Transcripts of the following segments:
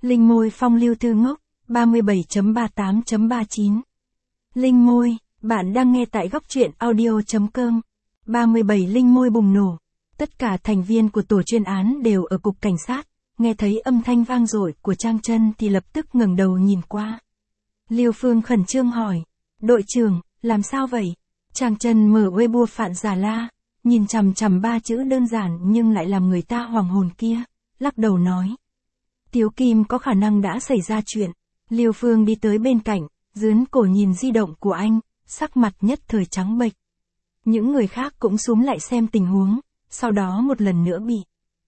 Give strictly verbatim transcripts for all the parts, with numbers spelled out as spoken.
Linh môi phong lưu thư ngốc, ba mươi bảy chấm ba mươi tám chấm ba mươi chín. Linh môi, bạn đang nghe tại góc truyện audio.com. ba mươi bảy Linh môi bùng nổ. Tất cả thành viên của tổ chuyên án đều ở cục cảnh sát, nghe thấy âm thanh vang dội của Trang Trân thì lập tức ngẩng đầu nhìn qua. Liêu Phương khẩn trương hỏi, đội trưởng, làm sao vậy? Trang Trân mở Weibo Phạn Già La, nhìn chằm chằm ba chữ đơn giản nhưng lại làm người ta hoàng hồn kia, lắc đầu nói. Tiếu Kim có khả năng đã xảy ra chuyện. Liêu Phương đi tới bên cạnh, dướn cổ nhìn di động của anh, sắc mặt nhất thời trắng bệch. Những người khác cũng xúm lại xem tình huống, sau đó một lần nữa bị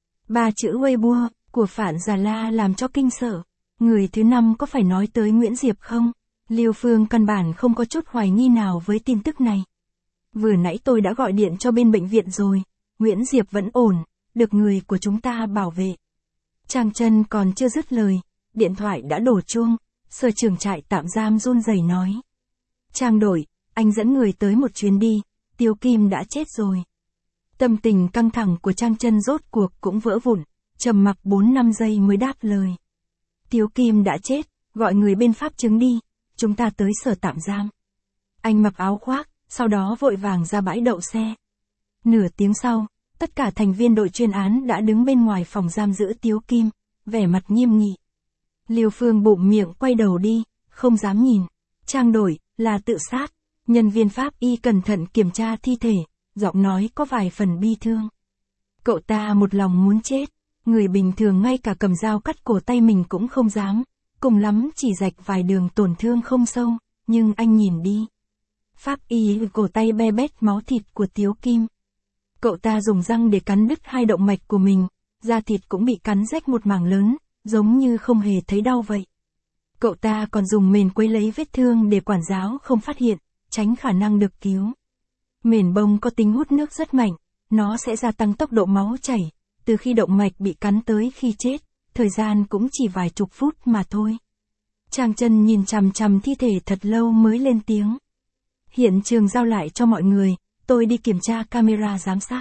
ba chữ Weibo của Phạn Già La làm cho kinh sợ. Người thứ năm có phải nói tới Nguyễn Diệp không? Liêu Phương căn bản không có chút hoài nghi nào với tin tức này. Vừa nãy tôi đã gọi điện cho bên bệnh viện rồi, Nguyễn Diệp vẫn ổn, được người của chúng ta bảo vệ. Trang Trân còn chưa dứt lời, điện thoại đã đổ chuông, sở trưởng trại tạm giam run rẩy nói. Trang đội, anh dẫn người tới một chuyến đi, Tiếu Kim đã chết rồi. Tâm tình căng thẳng của Trang Trân rốt cuộc cũng vỡ vụn, trầm mặc bốn năm giây mới đáp lời. Tiếu Kim đã chết, gọi người bên pháp chứng đi, chúng ta tới sở tạm giam. Anh mặc áo khoác, sau đó vội vàng ra bãi đậu xe. Nửa tiếng sau, tất cả thành viên đội chuyên án đã đứng bên ngoài phòng giam giữ Tiếu Kim, vẻ mặt nghiêm nghị. Liêu Phương bụm miệng quay đầu đi, không dám nhìn. Trang đội, là tự sát. Nhân viên pháp y cẩn thận kiểm tra thi thể, giọng nói có vài phần bi thương. Cậu ta một lòng muốn chết, người bình thường ngay cả cầm dao cắt cổ tay mình cũng không dám, cùng lắm chỉ rạch vài đường tổn thương không sâu, nhưng anh nhìn đi. Pháp y cổ tay be bét máu thịt của Tiếu Kim. Cậu ta dùng răng để cắn đứt hai động mạch của mình, da thịt cũng bị cắn rách một mảng lớn, giống như không hề thấy đau vậy. Cậu ta còn dùng mền quấy lấy vết thương để quản giáo không phát hiện, tránh khả năng được cứu. Mền bông có tính hút nước rất mạnh, nó sẽ gia tăng tốc độ máu chảy, từ khi động mạch bị cắn tới khi chết, thời gian cũng chỉ vài chục phút mà thôi. Trang Trân nhìn chằm chằm thi thể thật lâu mới lên tiếng. Hiện trường giao lại cho mọi người, tôi đi kiểm tra camera giám sát.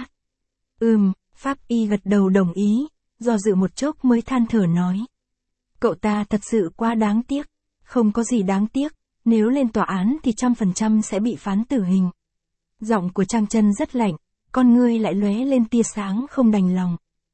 Ừm, pháp y gật đầu đồng ý, do dự một chốc mới than thở nói. Cậu ta thật sự quá đáng tiếc, không có gì đáng tiếc, nếu lên tòa án thì trăm phần trăm sẽ bị phán tử hình. Giọng của Trang Trân rất lạnh, con ngươi lại lóe lên tia sáng không đành lòng.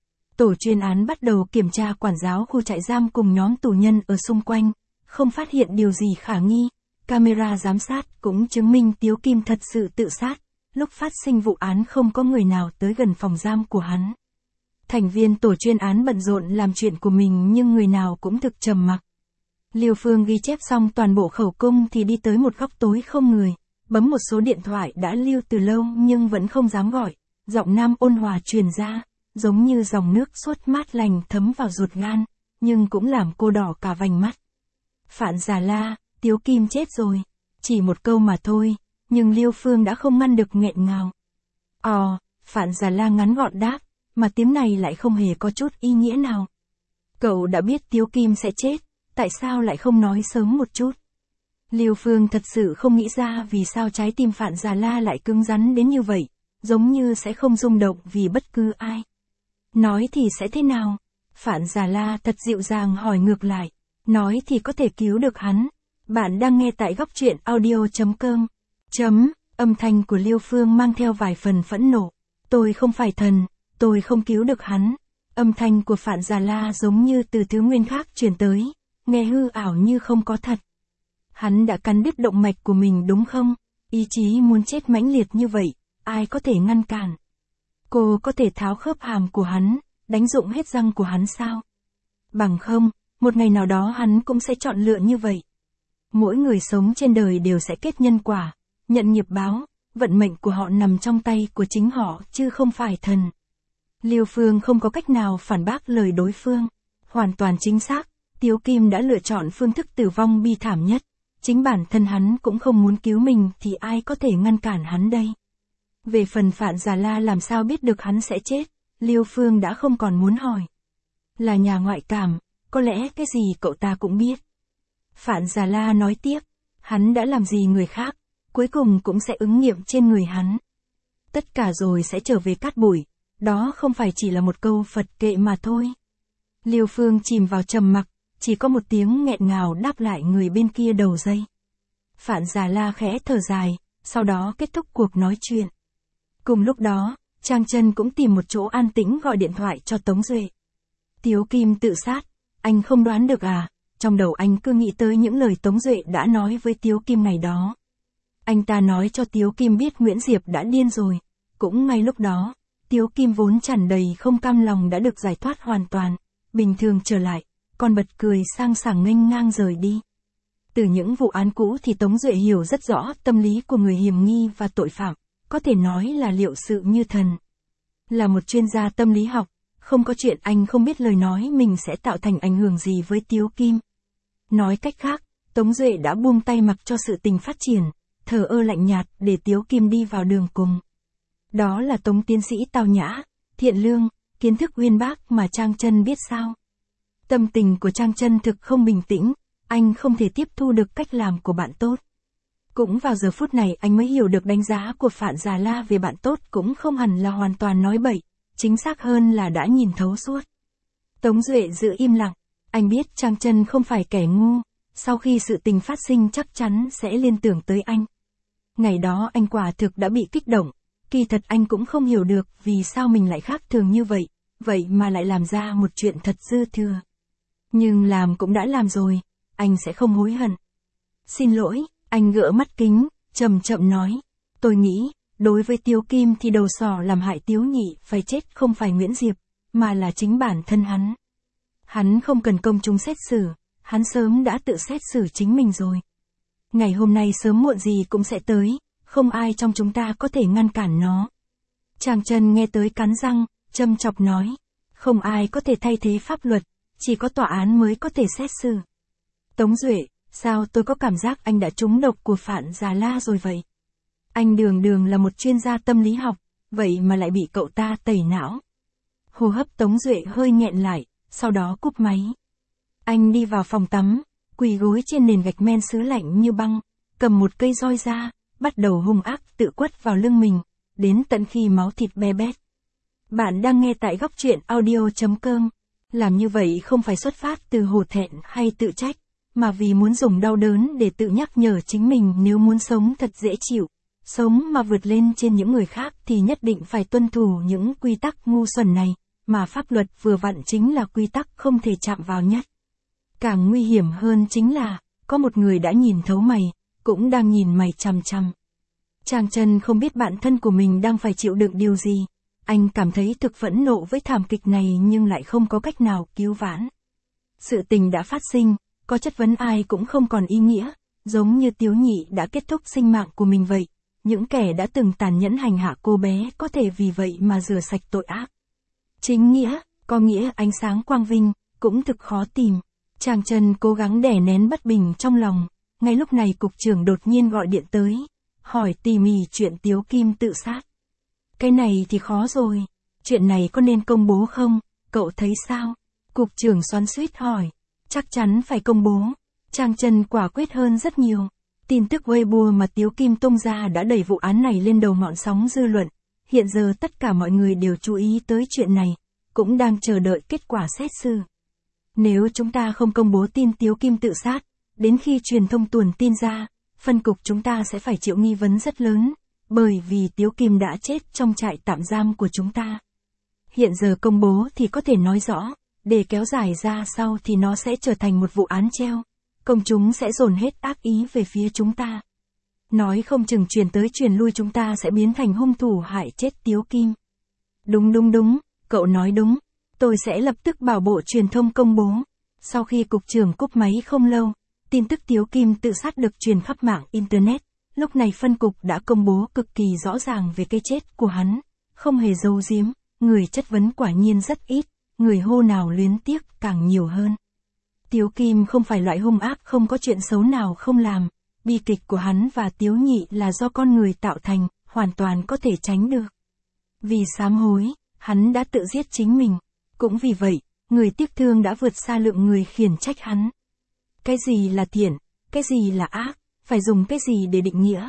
Tổ chuyên án bắt đầu kiểm tra quản giáo khu trại giam cùng nhóm tù nhân ở xung quanh, không phát hiện điều gì khả nghi. Camera giám sát cũng chứng minh Tiếu Kim thật sự tự sát, lúc phát sinh vụ án không có người nào tới gần phòng giam của hắn. Thành viên tổ chuyên án bận rộn làm chuyện của mình nhưng người nào cũng thực trầm mặc. Liêu Phương ghi chép xong toàn bộ khẩu cung thì đi tới một góc tối không người, bấm một số điện thoại đã lưu từ lâu nhưng vẫn không dám gọi, giọng nam ôn hòa truyền ra, giống như dòng nước suốt mát lành thấm vào ruột gan, nhưng cũng làm cô đỏ cả vành mắt. Phạn Già La, Tiếu Kim chết rồi, chỉ một câu mà thôi, nhưng Liêu Phương đã không ngăn được nghẹn ngào. Ồ, Phạn Già La ngắn gọn đáp, mà tiếng này lại không hề có chút ý nghĩa nào. Cậu đã biết Tiếu Kim sẽ chết, tại sao lại không nói sớm một chút? Liêu Phương thật sự không nghĩ ra vì sao trái tim Phạn Già La lại cứng rắn đến như vậy, giống như sẽ không rung động vì bất cứ ai. Nói thì sẽ thế nào? Phạn Già La thật dịu dàng hỏi ngược lại, nói thì có thể cứu được hắn. Bạn đang nghe tại góc truyện audio.com. Chấm, âm thanh của Liêu Phương mang theo vài phần phẫn nộ. Tôi không phải thần, tôi không cứu được hắn. Âm thanh của Phạn Già La giống như từ thứ nguyên khác truyền tới, nghe hư ảo như không có thật. Hắn đã cắn đứt động mạch của mình đúng không? Ý chí muốn chết mãnh liệt như vậy, ai có thể ngăn cản? Cô có thể tháo khớp hàm của hắn, đánh rụng hết răng của hắn sao? Bằng không, một ngày nào đó hắn cũng sẽ chọn lựa như vậy. Mỗi người sống trên đời đều sẽ kết nhân quả, nhận nghiệp báo, vận mệnh của họ nằm trong tay của chính họ chứ không phải thần. Liêu Phương không có cách nào phản bác lời đối phương. Hoàn toàn chính xác, Tiếu Kim đã lựa chọn phương thức tử vong bi thảm nhất. Chính bản thân hắn cũng không muốn cứu mình thì ai có thể ngăn cản hắn đây. Về phần Phạn Già La làm sao biết được hắn sẽ chết, Liêu Phương đã không còn muốn hỏi. Là nhà ngoại cảm, có lẽ cái gì cậu ta cũng biết. Phạn Già La nói tiếp, hắn đã làm gì người khác, cuối cùng cũng sẽ ứng nghiệm trên người hắn. Tất cả rồi sẽ trở về cát bụi, đó không phải chỉ là một câu Phật kệ mà thôi. Liêu Phương chìm vào trầm mặc, chỉ có một tiếng nghẹn ngào đáp lại người bên kia đầu dây. Phạn Già La khẽ thở dài, sau đó kết thúc cuộc nói chuyện. Cùng lúc đó, Trang Chân cũng tìm một chỗ an tĩnh gọi điện thoại cho Tống Duệ. Tiếu Kim tự sát, anh không đoán được à? Trong đầu anh cứ nghĩ tới những lời Tống Duệ đã nói với Tiếu Kim ngày đó. Anh ta nói cho Tiếu Kim biết Nguyễn Diệp đã điên rồi. Cũng ngay lúc đó, Tiếu Kim vốn tràn đầy không cam lòng đã được giải thoát hoàn toàn, bình thường trở lại, còn bật cười sang sảng nghênh ngang rời đi. Từ những vụ án cũ thì Tống Duệ hiểu rất rõ tâm lý của người hiểm nghi và tội phạm, có thể nói là liệu sự như thần. Là một chuyên gia tâm lý học, không có chuyện anh không biết lời nói mình sẽ tạo thành ảnh hưởng gì với Tiếu Kim. Nói cách khác, Tống Duệ đã buông tay mặc cho sự tình phát triển, thờ ơ lạnh nhạt để Tiếu Kim đi vào đường cùng. Đó là Tống tiến sĩ tao nhã, thiện lương, kiến thức uyên bác mà Trang Chân biết sao. Tâm tình của Trang Chân thực không bình tĩnh, anh không thể tiếp thu được cách làm của bạn tốt. Cũng vào giờ phút này anh mới hiểu được đánh giá của Phạn Già La về bạn tốt cũng không hẳn là hoàn toàn nói bậy, chính xác hơn là đã nhìn thấu suốt. Tống Duệ giữ im lặng, anh biết Trang Chân không phải kẻ ngu, sau khi sự tình phát sinh chắc chắn sẽ liên tưởng tới anh. Ngày đó anh quả thực đã bị kích động, kỳ thật anh cũng không hiểu được vì sao mình lại khác thường như vậy, vậy mà lại làm ra một chuyện thật dư thừa. Nhưng làm cũng đã làm rồi, anh sẽ không hối hận. Xin lỗi, anh gỡ mắt kính, chậm chậm nói, tôi nghĩ, đối với Tiếu Kim thì đầu sỏ làm hại Tiếu Nhị phải chết không phải Nguyễn Diệp, mà là chính bản thân hắn. Hắn không cần công chúng xét xử, hắn sớm đã tự xét xử chính mình rồi. Ngày hôm nay sớm muộn gì cũng sẽ tới, không ai trong chúng ta có thể ngăn cản nó. Trang Chân nghe tới cắn răng, châm chọc nói, không ai có thể thay thế pháp luật, chỉ có tòa án mới có thể xét xử. Tống Duệ, sao tôi có cảm giác anh đã trúng độc của Phạn Già La rồi vậy? Anh đường đường là một chuyên gia tâm lý học, vậy mà lại bị cậu ta tẩy não. Hô hấp Tống Duệ hơi nghẹn lại, sau đó cúp máy. Anh đi vào phòng tắm, quỳ gối trên nền gạch men sứ lạnh như băng, cầm một cây roi ra, bắt đầu hung ác tự quất vào lưng mình, đến tận khi máu thịt be bét. Bạn đang nghe tại góc truyện audio chấm com. Làm như vậy không phải xuất phát từ hổ thẹn hay tự trách, mà vì muốn dùng đau đớn để tự nhắc nhở chính mình nếu muốn sống thật dễ chịu, sống mà vượt lên trên những người khác thì nhất định phải tuân thủ những quy tắc ngu xuẩn này, mà pháp luật vừa vặn chính là quy tắc không thể chạm vào nhất. Càng nguy hiểm hơn chính là, có một người đã nhìn thấu mày, cũng đang nhìn mày chằm chằm. Trang Chân không biết bản thân của mình đang phải chịu đựng điều gì. Anh cảm thấy thực phẫn nộ với thảm kịch này nhưng lại không có cách nào cứu vãn. Sự tình đã phát sinh, có chất vấn ai cũng không còn ý nghĩa, giống như Tiếu Nhị đã kết thúc sinh mạng của mình vậy. Những kẻ đã từng tàn nhẫn hành hạ cô bé có thể vì vậy mà rửa sạch tội ác. Chính nghĩa, có nghĩa ánh sáng quang vinh, cũng thực khó tìm. Trang Chân cố gắng đè nén bất bình trong lòng. Ngay lúc này cục trưởng đột nhiên gọi điện tới, hỏi tỉ mỉ chuyện Tiếu Kim tự sát. Cái này thì khó rồi, chuyện này có nên công bố không, cậu thấy sao? Cục trưởng xoắn xuýt hỏi, chắc chắn phải công bố. Trang Chân quả quyết hơn rất nhiều. Tin tức Weibo mà Tiếu Kim tung ra đã đẩy vụ án này lên đầu ngọn sóng dư luận. Hiện giờ tất cả mọi người đều chú ý tới chuyện này, cũng đang chờ đợi kết quả xét xử. Nếu chúng ta không công bố tin Tiếu Kim tự sát, đến khi truyền thông tuồn tin ra, phân cục chúng ta sẽ phải chịu nghi vấn rất lớn, bởi vì Tiếu Kim đã chết trong trại tạm giam của chúng ta. Hiện giờ công bố thì có thể nói rõ, để kéo dài ra sau thì nó sẽ trở thành một vụ án treo, công chúng sẽ dồn hết ác ý về phía chúng ta. Nói không chừng truyền tới truyền lui chúng ta sẽ biến thành hung thủ hại chết Tiếu Kim. Đúng đúng đúng, cậu nói đúng, tôi sẽ lập tức bảo bộ truyền thông công bố. Sau khi cục trưởng cúp máy không lâu, tin tức Tiếu Kim tự sát được truyền khắp mạng Internet. Lúc này phân cục đã công bố cực kỳ rõ ràng về cái chết của hắn, không hề giấu giếm, người chất vấn quả nhiên rất ít, người hô nào luyến tiếc càng nhiều hơn. Tiếu Kim không phải loại hung ác không có chuyện xấu nào không làm, bi kịch của hắn và Tiếu Nhị là do con người tạo thành, hoàn toàn có thể tránh được. Vì sám hối, hắn đã tự giết chính mình, cũng vì vậy, người tiếc thương đã vượt xa lượng người khiển trách hắn. Cái gì là thiện, cái gì là ác? Phải dùng cái gì để định nghĩa?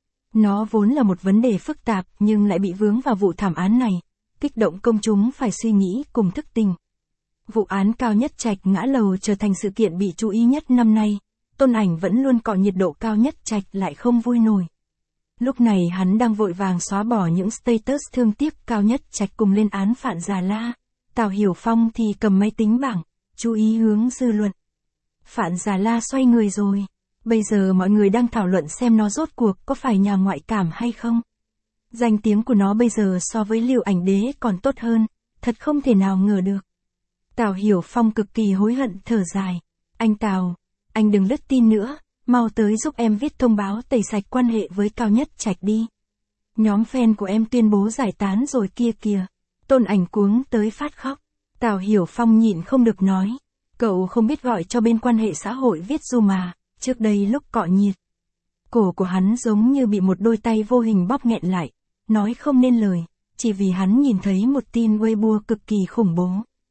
Nó vốn là một vấn đề phức tạp nhưng lại bị vướng vào vụ thảm án này, kích động công chúng phải suy nghĩ cùng thức tình. Vụ án Cao Nhất Trạch ngã lầu trở thành sự kiện bị chú ý nhất năm nay, Tôn Ảnh vẫn luôn cọ nhiệt độ. Cao Nhất Trạch lại không vui nổi. Lúc này hắn đang vội vàng xóa bỏ những status thương tiếc Cao Nhất Trạch cùng lên án Phạn Già La. Tào Hiểu Phong thì cầm máy tính bảng, chú ý hướng dư luận. Phạn Già La xoay người rồi. Bây giờ mọi người đang thảo luận xem nó rốt cuộc có phải nhà ngoại cảm hay không. Danh tiếng của nó bây giờ so với Lưu Ảnh Đế còn tốt hơn, thật không thể nào ngờ được. Tào Hiểu Phong cực kỳ hối hận thở dài. Anh Tào, anh đừng lướt tin nữa, mau tới giúp em viết thông báo tẩy sạch quan hệ với Cao Nhất Trạch đi. Nhóm fan của em tuyên bố giải tán rồi kia kìa. Tôn Ảnh cuống tới phát khóc. Tào Hiểu Phong nhịn không được nói. Cậu không biết gọi cho bên quan hệ xã hội viết dù mà, trước đây lúc cọ nhiệt. Cổ của hắn giống như bị một đôi tay vô hình bóp nghẹn lại, nói không nên lời, chỉ vì hắn nhìn thấy một tin Weibo cực kỳ khủng bố.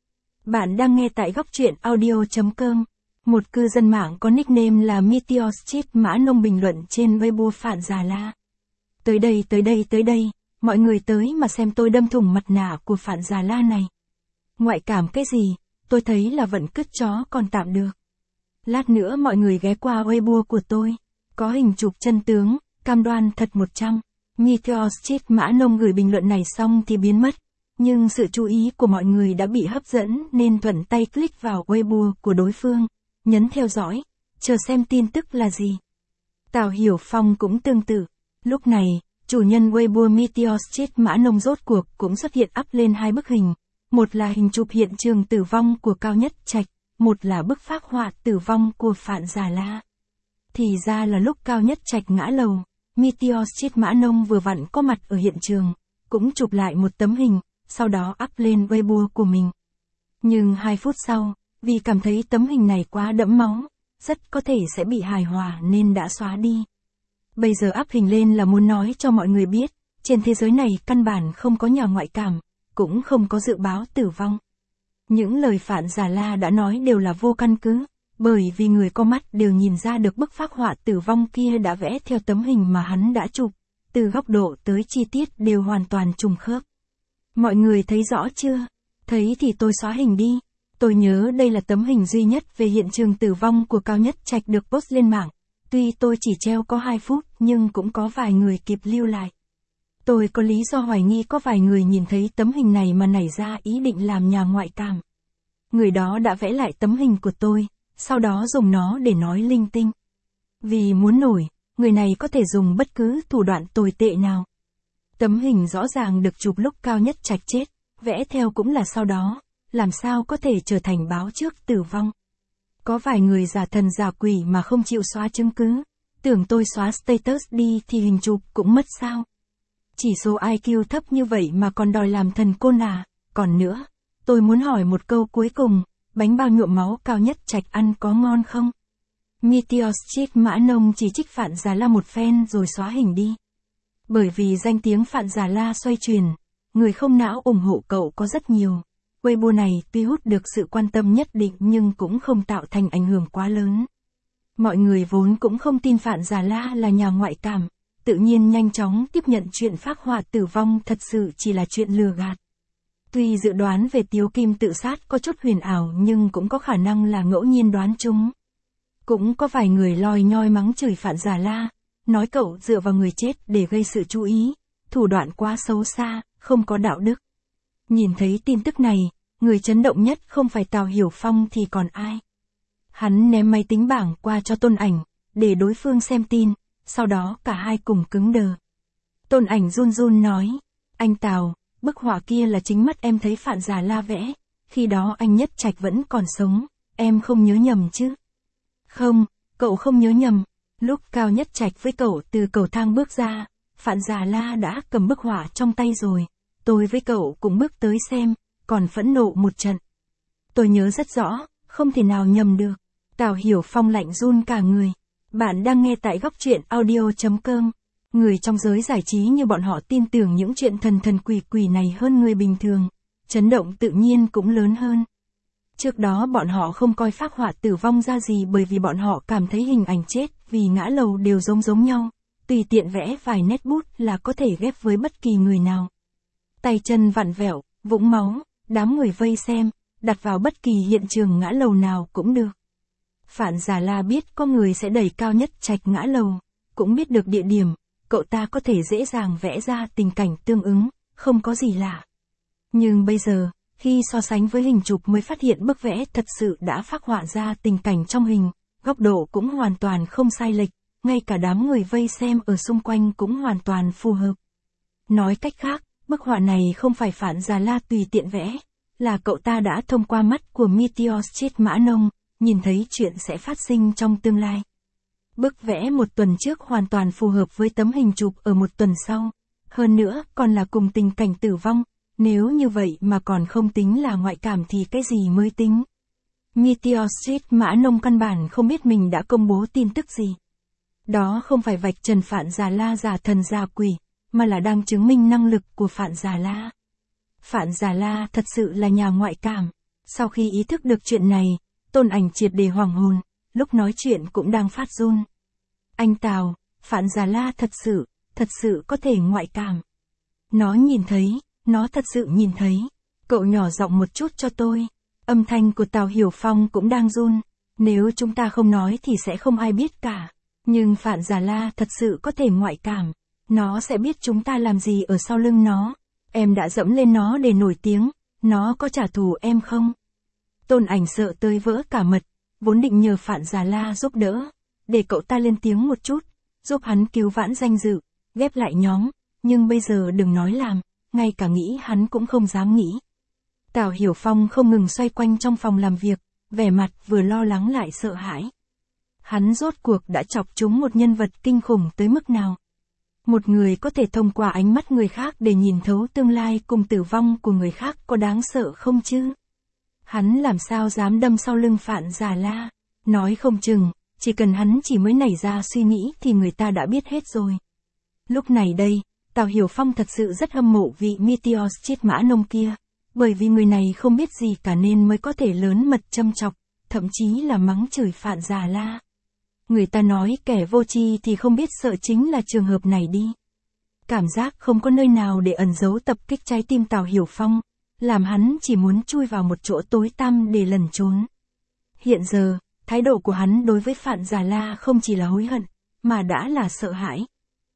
Bạn đang nghe tại góc truyện audio chấm com. Một cư dân mạng có nickname là Meteor Street Mã Nông bình luận trên Weibo Phạn Già La. Tới đây tới đây tới đây, mọi người tới mà xem tôi đâm thủng mặt nạ của Phạn Già La này. Ngoại cảm cái gì, tôi thấy là vận cứt chó còn tạm được. Lát nữa mọi người ghé qua Weibo của tôi, có hình chụp chân tướng, cam đoan thật một trăm. Meteor Street Mã Nông gửi bình luận này xong thì biến mất. Nhưng sự chú ý của mọi người đã bị hấp dẫn nên thuận tay click vào Weibo của đối phương, nhấn theo dõi, chờ xem tin tức là gì. Tào Hiểu Phong cũng tương tự. Lúc này, chủ nhân Weibo Meteor Street Mã Nông rốt cuộc cũng xuất hiện up lên hai bức hình. Một là hình chụp hiện trường tử vong của Cao Nhất Trạch, một là bức phác họa tử vong của Phạn Già La. Thì ra là lúc Cao Nhất Trạch ngã lầu, Meteor Street Mã Nông vừa vặn có mặt ở hiện trường, cũng chụp lại một tấm hình, sau đó up lên Weibo của mình. Nhưng hai phút sau, vì cảm thấy tấm hình này quá đẫm máu, rất có thể sẽ bị hài hòa nên đã xóa đi. Bây giờ up hình lên là muốn nói cho mọi người biết, trên thế giới này căn bản không có nhà ngoại cảm, cũng không có dự báo tử vong. Những lời Phạn Già La đã nói đều là vô căn cứ, bởi vì người có mắt đều nhìn ra được bức phác họa tử vong kia đã vẽ theo tấm hình mà hắn đã chụp, từ góc độ tới chi tiết đều hoàn toàn trùng khớp. Mọi người thấy rõ chưa? Thấy thì tôi xóa hình đi. Tôi nhớ đây là tấm hình duy nhất về hiện trường tử vong của Cao Nhất Trạch được post lên mạng. Tuy tôi chỉ treo có hai phút nhưng cũng có vài người kịp lưu lại. Tôi có lý do hoài nghi có vài người nhìn thấy tấm hình này mà nảy ra ý định làm nhà ngoại cảm. Người đó đã vẽ lại tấm hình của tôi, sau đó dùng nó để nói linh tinh. Vì muốn nổi, người này có thể dùng bất cứ thủ đoạn tồi tệ nào. Tấm hình rõ ràng được chụp lúc Cao Nhất Trạch chết, vẽ theo cũng là sau đó, làm sao có thể trở thành báo trước tử vong. Có vài người giả thần giả quỷ mà không chịu xóa chứng cứ, tưởng tôi xóa status đi thì hình chụp cũng mất sao. Chỉ số i kiu thấp như vậy mà còn đòi làm thần côn à, còn nữa, tôi muốn hỏi một câu cuối cùng, bánh bao nhuộm máu Cao Nhất Trạch ăn có ngon không? Meteor Street Mã Nông chỉ trích Phạn Già La một phen rồi xóa hình đi. Bởi vì danh tiếng Phạn Già La xoay truyền, người không não ủng hộ cậu có rất nhiều. Weibo này tuy hút được sự quan tâm nhất định nhưng cũng không tạo thành ảnh hưởng quá lớn. Mọi người vốn cũng không tin Phạn Già La là nhà ngoại cảm, tự nhiên nhanh chóng tiếp nhận chuyện phác họa tử vong thật sự chỉ là chuyện lừa gạt. Tuy dự đoán về Tiếu Kim tự sát có chút huyền ảo nhưng cũng có khả năng là ngẫu nhiên đoán chúng. Cũng có vài người lòi nhoi mắng chửi Phạn Già La, nói cậu dựa vào người chết để gây sự chú ý, thủ đoạn quá xấu xa, không có đạo đức. Nhìn thấy tin tức này, người chấn động nhất không phải Tào Hiểu Phong thì còn ai. Hắn ném máy tính bảng qua cho Tôn Ảnh, để đối phương xem tin, sau đó cả hai cùng cứng đờ. Tôn Ảnh run run nói, anh Tào, bức họa kia là chính mắt em thấy Phạn Già La vẽ, khi đó anh Nhất Trạch vẫn còn sống, em không nhớ nhầm chứ? Không, cậu không nhớ nhầm. Lúc Cao Nhất Trạch với cậu từ cầu thang bước ra, Phạn Già La đã cầm bức họa trong tay rồi. Tôi với cậu cũng bước tới xem, còn phẫn nộ một trận. Tôi nhớ rất rõ, không thể nào nhầm được. Tào Hiểu Phong lạnh run cả người. Bạn đang nghe tại góc truyện audio chấm com. Người trong giới giải trí như bọn họ tin tưởng những chuyện thần thần quỷ quỷ này hơn người bình thường. Chấn động tự nhiên cũng lớn hơn. Trước đó bọn họ không coi phác họa tử vong ra gì bởi vì bọn họ cảm thấy hình ảnh chết vì ngã lầu đều giống giống nhau. Tùy tiện vẽ vài nét bút là có thể ghép với bất kỳ người nào. Tay chân vặn vẹo, vũng máu, đám người vây xem, đặt vào bất kỳ hiện trường ngã lầu nào cũng được. Phạn Già La biết có người sẽ đẩy Cao Nhất Trạch ngã lầu, cũng biết được địa điểm, cậu ta có thể dễ dàng vẽ ra tình cảnh tương ứng, không có gì lạ. Nhưng bây giờ, khi so sánh với hình chụp mới phát hiện bức vẽ thật sự đã phác họa ra tình cảnh trong hình, góc độ cũng hoàn toàn không sai lệch, ngay cả đám người vây xem ở xung quanh cũng hoàn toàn phù hợp. Nói cách khác, bức họa này không phải Phạn Già La tùy tiện vẽ, là cậu ta đã thông qua mắt của Meteor Street Mã Nông, nhìn thấy chuyện sẽ phát sinh trong tương lai. Bức vẽ một tuần trước hoàn toàn phù hợp với tấm hình chụp ở một tuần sau, hơn nữa còn là cùng tình cảnh tử vong, nếu như vậy mà còn không tính là ngoại cảm thì cái gì mới tính. Meteor Street Mã Nông căn bản không biết mình đã công bố tin tức gì. Đó không phải vạch trần Phạn Già La giả thần giả quỷ, mà là đang chứng minh năng lực của Phạn Già La. Phạn Già La thật sự là nhà ngoại cảm. Sau khi ý thức được chuyện này, Tôn Ảnh triệt để hoàng hồn, lúc nói chuyện cũng đang phát run. Anh Tào, Phạn Già La thật sự, thật sự có thể ngoại cảm. Nó nhìn thấy, nó thật sự nhìn thấy. Cậu nhỏ giọng một chút cho tôi. Âm thanh của Tào Hiểu Phong cũng đang run. Nếu chúng ta không nói thì sẽ không ai biết cả. Nhưng Phạn Già La thật sự có thể ngoại cảm. Nó sẽ biết chúng ta làm gì ở sau lưng nó. Em đã dẫm lên nó để nổi tiếng. Nó có trả thù em không? Tôn Ảnh sợ tới vỡ cả mật. Vốn định nhờ Phạn Già La giúp đỡ. Để cậu ta lên tiếng một chút. Giúp hắn cứu vãn danh dự. Ghép lại nhóm. Nhưng bây giờ đừng nói làm. Ngay cả nghĩ hắn cũng không dám nghĩ. Tào Hiểu Phong không ngừng xoay quanh trong phòng làm việc. Vẻ mặt vừa lo lắng lại sợ hãi. Hắn rốt cuộc đã chọc trúng một nhân vật kinh khủng tới mức nào. Một người có thể thông qua ánh mắt người khác để nhìn thấu tương lai cùng tử vong của người khác có đáng sợ không chứ? Hắn làm sao dám đâm sau lưng Phạn Già La? Nói không chừng, chỉ cần hắn chỉ mới nảy ra suy nghĩ thì người ta đã biết hết rồi. Lúc này đây, Tào Hiểu Phong thật sự rất hâm mộ vị Meteor Street Mã Nông kia, bởi vì người này không biết gì cả nên mới có thể lớn mật châm chọc, thậm chí là mắng chửi Phạn Già La. Người ta nói kẻ vô tri thì không biết sợ chính là trường hợp này đi. Cảm giác không có nơi nào để ẩn giấu tập kích trái tim Tào Hiểu Phong, làm hắn chỉ muốn chui vào một chỗ tối tăm để lẩn trốn. Hiện giờ, thái độ của hắn đối với Phạn Già La không chỉ là hối hận, mà đã là sợ hãi.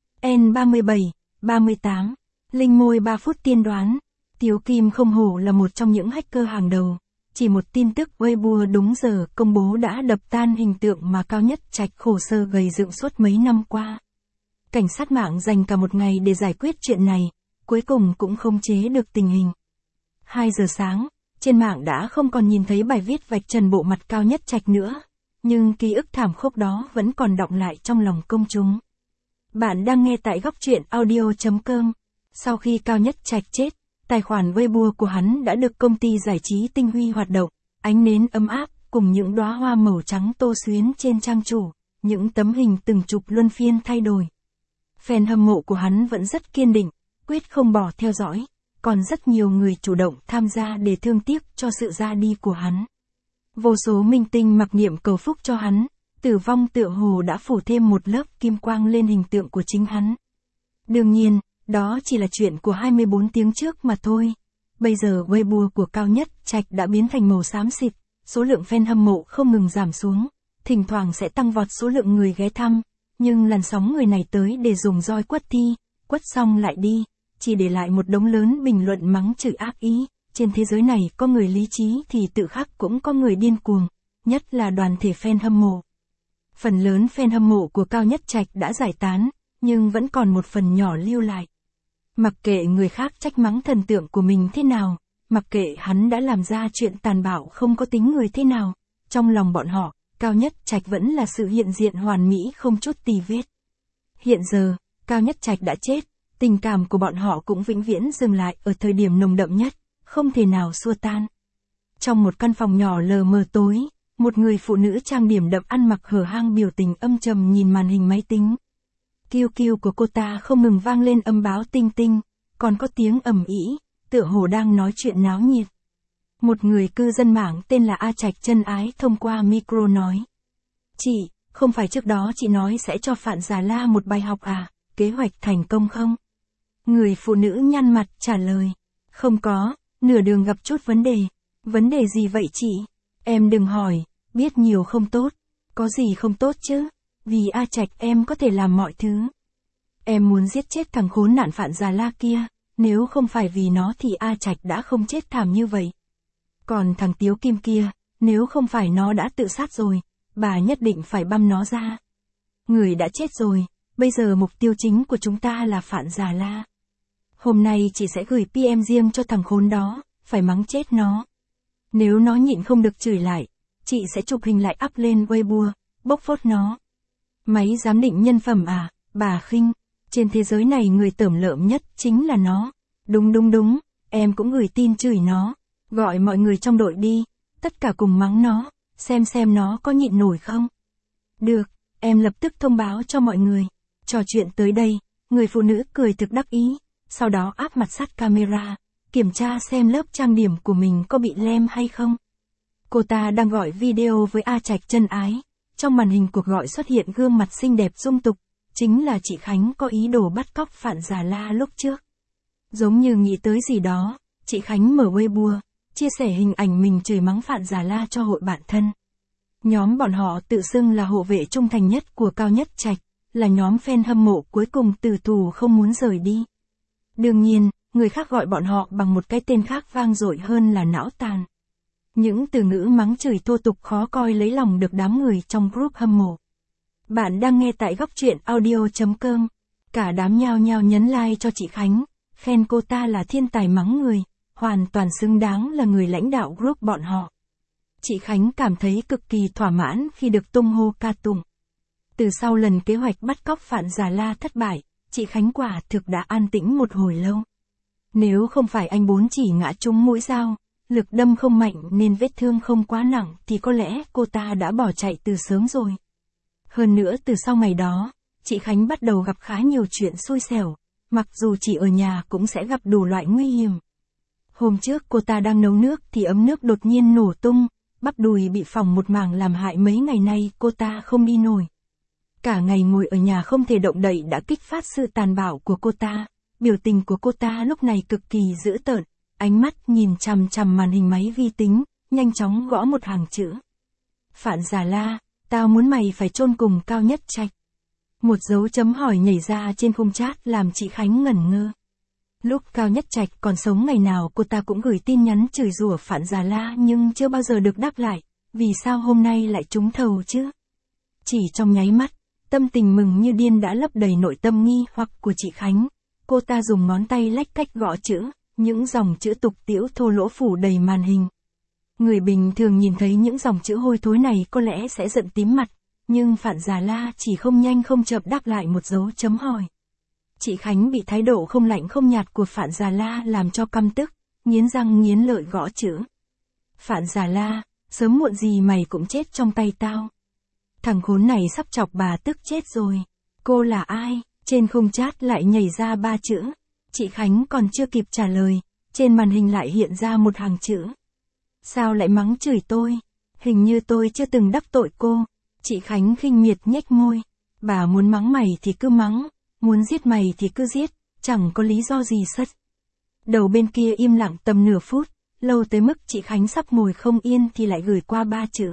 N ba mươi bảy, ba mươi tám, Linh Môi ba phút tiên đoán. Tiếu Kim không hổ là một trong những hacker hàng đầu. Chỉ một tin tức Weibo đúng giờ công bố đã đập tan hình tượng mà Cao Nhất Trạch khổ sở gầy dựng suốt mấy năm qua. Cảnh sát mạng dành cả một ngày để giải quyết chuyện này, cuối cùng cũng không chế được tình hình. hai giờ sáng, trên mạng đã không còn nhìn thấy bài viết vạch trần bộ mặt Cao Nhất Trạch nữa, nhưng ký ức thảm khốc đó vẫn còn đọng lại trong lòng công chúng. Bạn đang nghe tại góc truyện audio chấm com. Sau khi Cao Nhất Trạch chết, tài khoản Weibo của hắn đã được công ty giải trí Tinh Huy hoạt động, ánh nến ấm áp, cùng những đóa hoa màu trắng tô xuyến trên trang chủ, những tấm hình từng chụp luân phiên thay đổi. Fan hâm mộ của hắn vẫn rất kiên định, quyết không bỏ theo dõi, còn rất nhiều người chủ động tham gia để thương tiếc cho sự ra đi của hắn. Vô số minh tinh mặc niệm cầu phúc cho hắn, tử vong tựa hồ đã phủ thêm một lớp kim quang lên hình tượng của chính hắn. Đương nhiên, đó chỉ là chuyện của hai mươi bốn tiếng trước mà thôi. Bây giờ Weibo của Cao Nhất Trạch đã biến thành màu xám xịt, số lượng fan hâm mộ không ngừng giảm xuống, thỉnh thoảng sẽ tăng vọt số lượng người ghé thăm, nhưng làn sóng người này tới để dùng roi quất thi, quất xong lại đi, chỉ để lại một đống lớn bình luận mắng chửi ác ý. Trên thế giới này có người lý trí thì tự khắc cũng có người điên cuồng, nhất là đoàn thể fan hâm mộ. Phần lớn fan hâm mộ của Cao Nhất Trạch đã giải tán, nhưng vẫn còn một phần nhỏ lưu lại. Mặc kệ người khác trách mắng thần tượng của mình thế nào, mặc kệ hắn đã làm ra chuyện tàn bạo không có tính người thế nào, trong lòng bọn họ, Cao Nhất Trạch vẫn là sự hiện diện hoàn mỹ không chút tì vết. Hiện giờ, Cao Nhất Trạch đã chết, tình cảm của bọn họ cũng vĩnh viễn dừng lại ở thời điểm nồng đậm nhất, không thể nào xua tan. Trong một căn phòng nhỏ lờ mờ tối, một người phụ nữ trang điểm đậm ăn mặc hở hang biểu tình âm trầm nhìn màn hình máy tính. Kêu kêu của cô ta không ngừng vang lên âm báo tinh tinh, còn có tiếng ầm ĩ, tựa hồ đang nói chuyện náo nhiệt. Một người cư dân mạng tên là A Trạch chân ái thông qua micro nói: "Chị, không phải trước đó chị nói sẽ cho Phạn Già La một bài học à, kế hoạch thành công không?" Người phụ nữ nhăn mặt trả lời: "Không có, nửa đường gặp chút vấn đề, Vấn đề gì vậy chị? Em đừng hỏi, biết nhiều không tốt. Có gì không tốt chứ? Vì A Trạch em có thể làm mọi thứ. Em muốn giết chết thằng khốn nạn Phạn Già La kia, nếu không phải vì nó thì A Trạch đã không chết thảm như vậy. Còn thằng Tiếu Kim kia, nếu không phải nó đã tự sát rồi, bà nhất định phải băm nó ra. Người đã chết rồi, bây giờ mục tiêu chính của chúng ta là Phạn Già La. Hôm nay chị sẽ gửi pê em riêng cho thằng khốn đó, phải mắng chết nó. Nếu nó nhịn không được chửi lại, chị sẽ chụp hình lại up lên Weibo, bốc phốt nó. Máy giám định nhân phẩm à, bà khinh, trên thế giới này người tởm lợm nhất chính là nó. Đúng đúng đúng, em cũng gửi tin chửi nó, gọi mọi người trong đội đi, tất cả cùng mắng nó, xem xem nó có nhịn nổi không. Được, em lập tức thông báo cho mọi người. Trò chuyện tới đây, người phụ nữ cười thực đắc ý, sau đó áp mặt sát camera, kiểm tra xem lớp trang điểm của mình có bị lem hay không. Cô ta đang gọi video với A Trạch chân ái, trong màn hình cuộc gọi xuất hiện gương mặt xinh đẹp dung tục, chính là chị Khánh có ý đồ bắt cóc Phạn Già La lúc trước. Giống như nghĩ tới gì đó, chị Khánh mở Weibo, chia sẻ hình ảnh mình chửi mắng Phạn Già La cho hội bạn thân. Nhóm bọn họ tự xưng là hộ vệ trung thành nhất của Cao Nhất Trạch, là nhóm fan hâm mộ cuối cùng tử tù không muốn rời đi. Đương nhiên, người khác gọi bọn họ bằng một cái tên khác vang dội hơn là não tàn. Những từ ngữ mắng chửi thô tục khó coi lấy lòng được đám người trong group hâm mộ. Bạn đang nghe tại góc truyện audio chấm com. Cả đám nhao nhao nhấn like cho chị Khánh, khen cô ta là thiên tài mắng người, hoàn toàn xứng đáng là người lãnh đạo group bọn họ. Chị Khánh cảm thấy cực kỳ thỏa mãn khi được tung hô ca tụng. Từ sau lần kế hoạch bắt cóc Phạn Già La thất bại, chị Khánh quả thực đã an tĩnh một hồi lâu. Nếu không phải anh bốn chỉ ngã trúng mũi dao, lực đâm không mạnh nên vết thương không quá nặng thì có lẽ cô ta đã bỏ chạy từ sớm rồi. Hơn nữa từ sau ngày đó, chị Khánh bắt đầu gặp khá nhiều chuyện xui xẻo, mặc dù chỉ ở nhà cũng sẽ gặp đủ loại nguy hiểm. Hôm trước cô ta đang nấu nước thì ấm nước đột nhiên nổ tung, bắp đùi bị phỏng một mảng làm hại mấy ngày nay cô ta không đi nổi. Cả ngày ngồi ở nhà không thể động đậy đã kích phát sự tàn bạo của cô ta, biểu tình của cô ta lúc này cực kỳ dữ tợn, ánh mắt nhìn chằm chằm màn hình máy vi tính, nhanh chóng gõ một hàng chữ. Phạn Già La, tao muốn mày phải chôn cùng Cao Nhất Trạch. Một dấu chấm hỏi nhảy ra trên khung chat làm chị Khánh ngẩn ngơ. Lúc Cao Nhất Trạch còn sống ngày nào cô ta cũng gửi tin nhắn chửi rủa Phạn Già La nhưng chưa bao giờ được đáp lại, vì sao hôm nay lại trúng thầu chứ? Chỉ trong nháy mắt, tâm tình mừng như điên đã lấp đầy nội tâm nghi hoặc của chị Khánh. Cô ta dùng ngón tay lách cách gõ chữ, những dòng chữ tục tĩu thô lỗ phủ đầy màn hình. Người bình thường nhìn thấy những dòng chữ hôi thối này có lẽ sẽ giận tím mặt, nhưng Phạn Già La chỉ không nhanh không chậm đáp lại một dấu chấm hỏi. Chị Khánh bị thái độ không lạnh không nhạt của Phạn Già La làm cho căm tức, nghiến răng nghiến lợi gõ chữ. Phạn Già La, sớm muộn gì mày cũng chết trong tay tao. Thằng khốn này sắp chọc bà tức chết rồi. Cô là ai? Trên khung chat lại nhảy ra ba chữ. Chị Khánh còn chưa kịp trả lời, trên màn hình lại hiện ra một hàng chữ. Sao lại mắng chửi tôi? Hình như tôi chưa từng đắc tội cô. Chị Khánh khinh miệt nhếch môi. Bà muốn mắng mày thì cứ mắng, muốn giết mày thì cứ giết, chẳng có lý do gì sất. Đầu bên kia im lặng tầm nửa phút, lâu tới mức chị Khánh sắp ngồi không yên thì lại gửi qua ba chữ.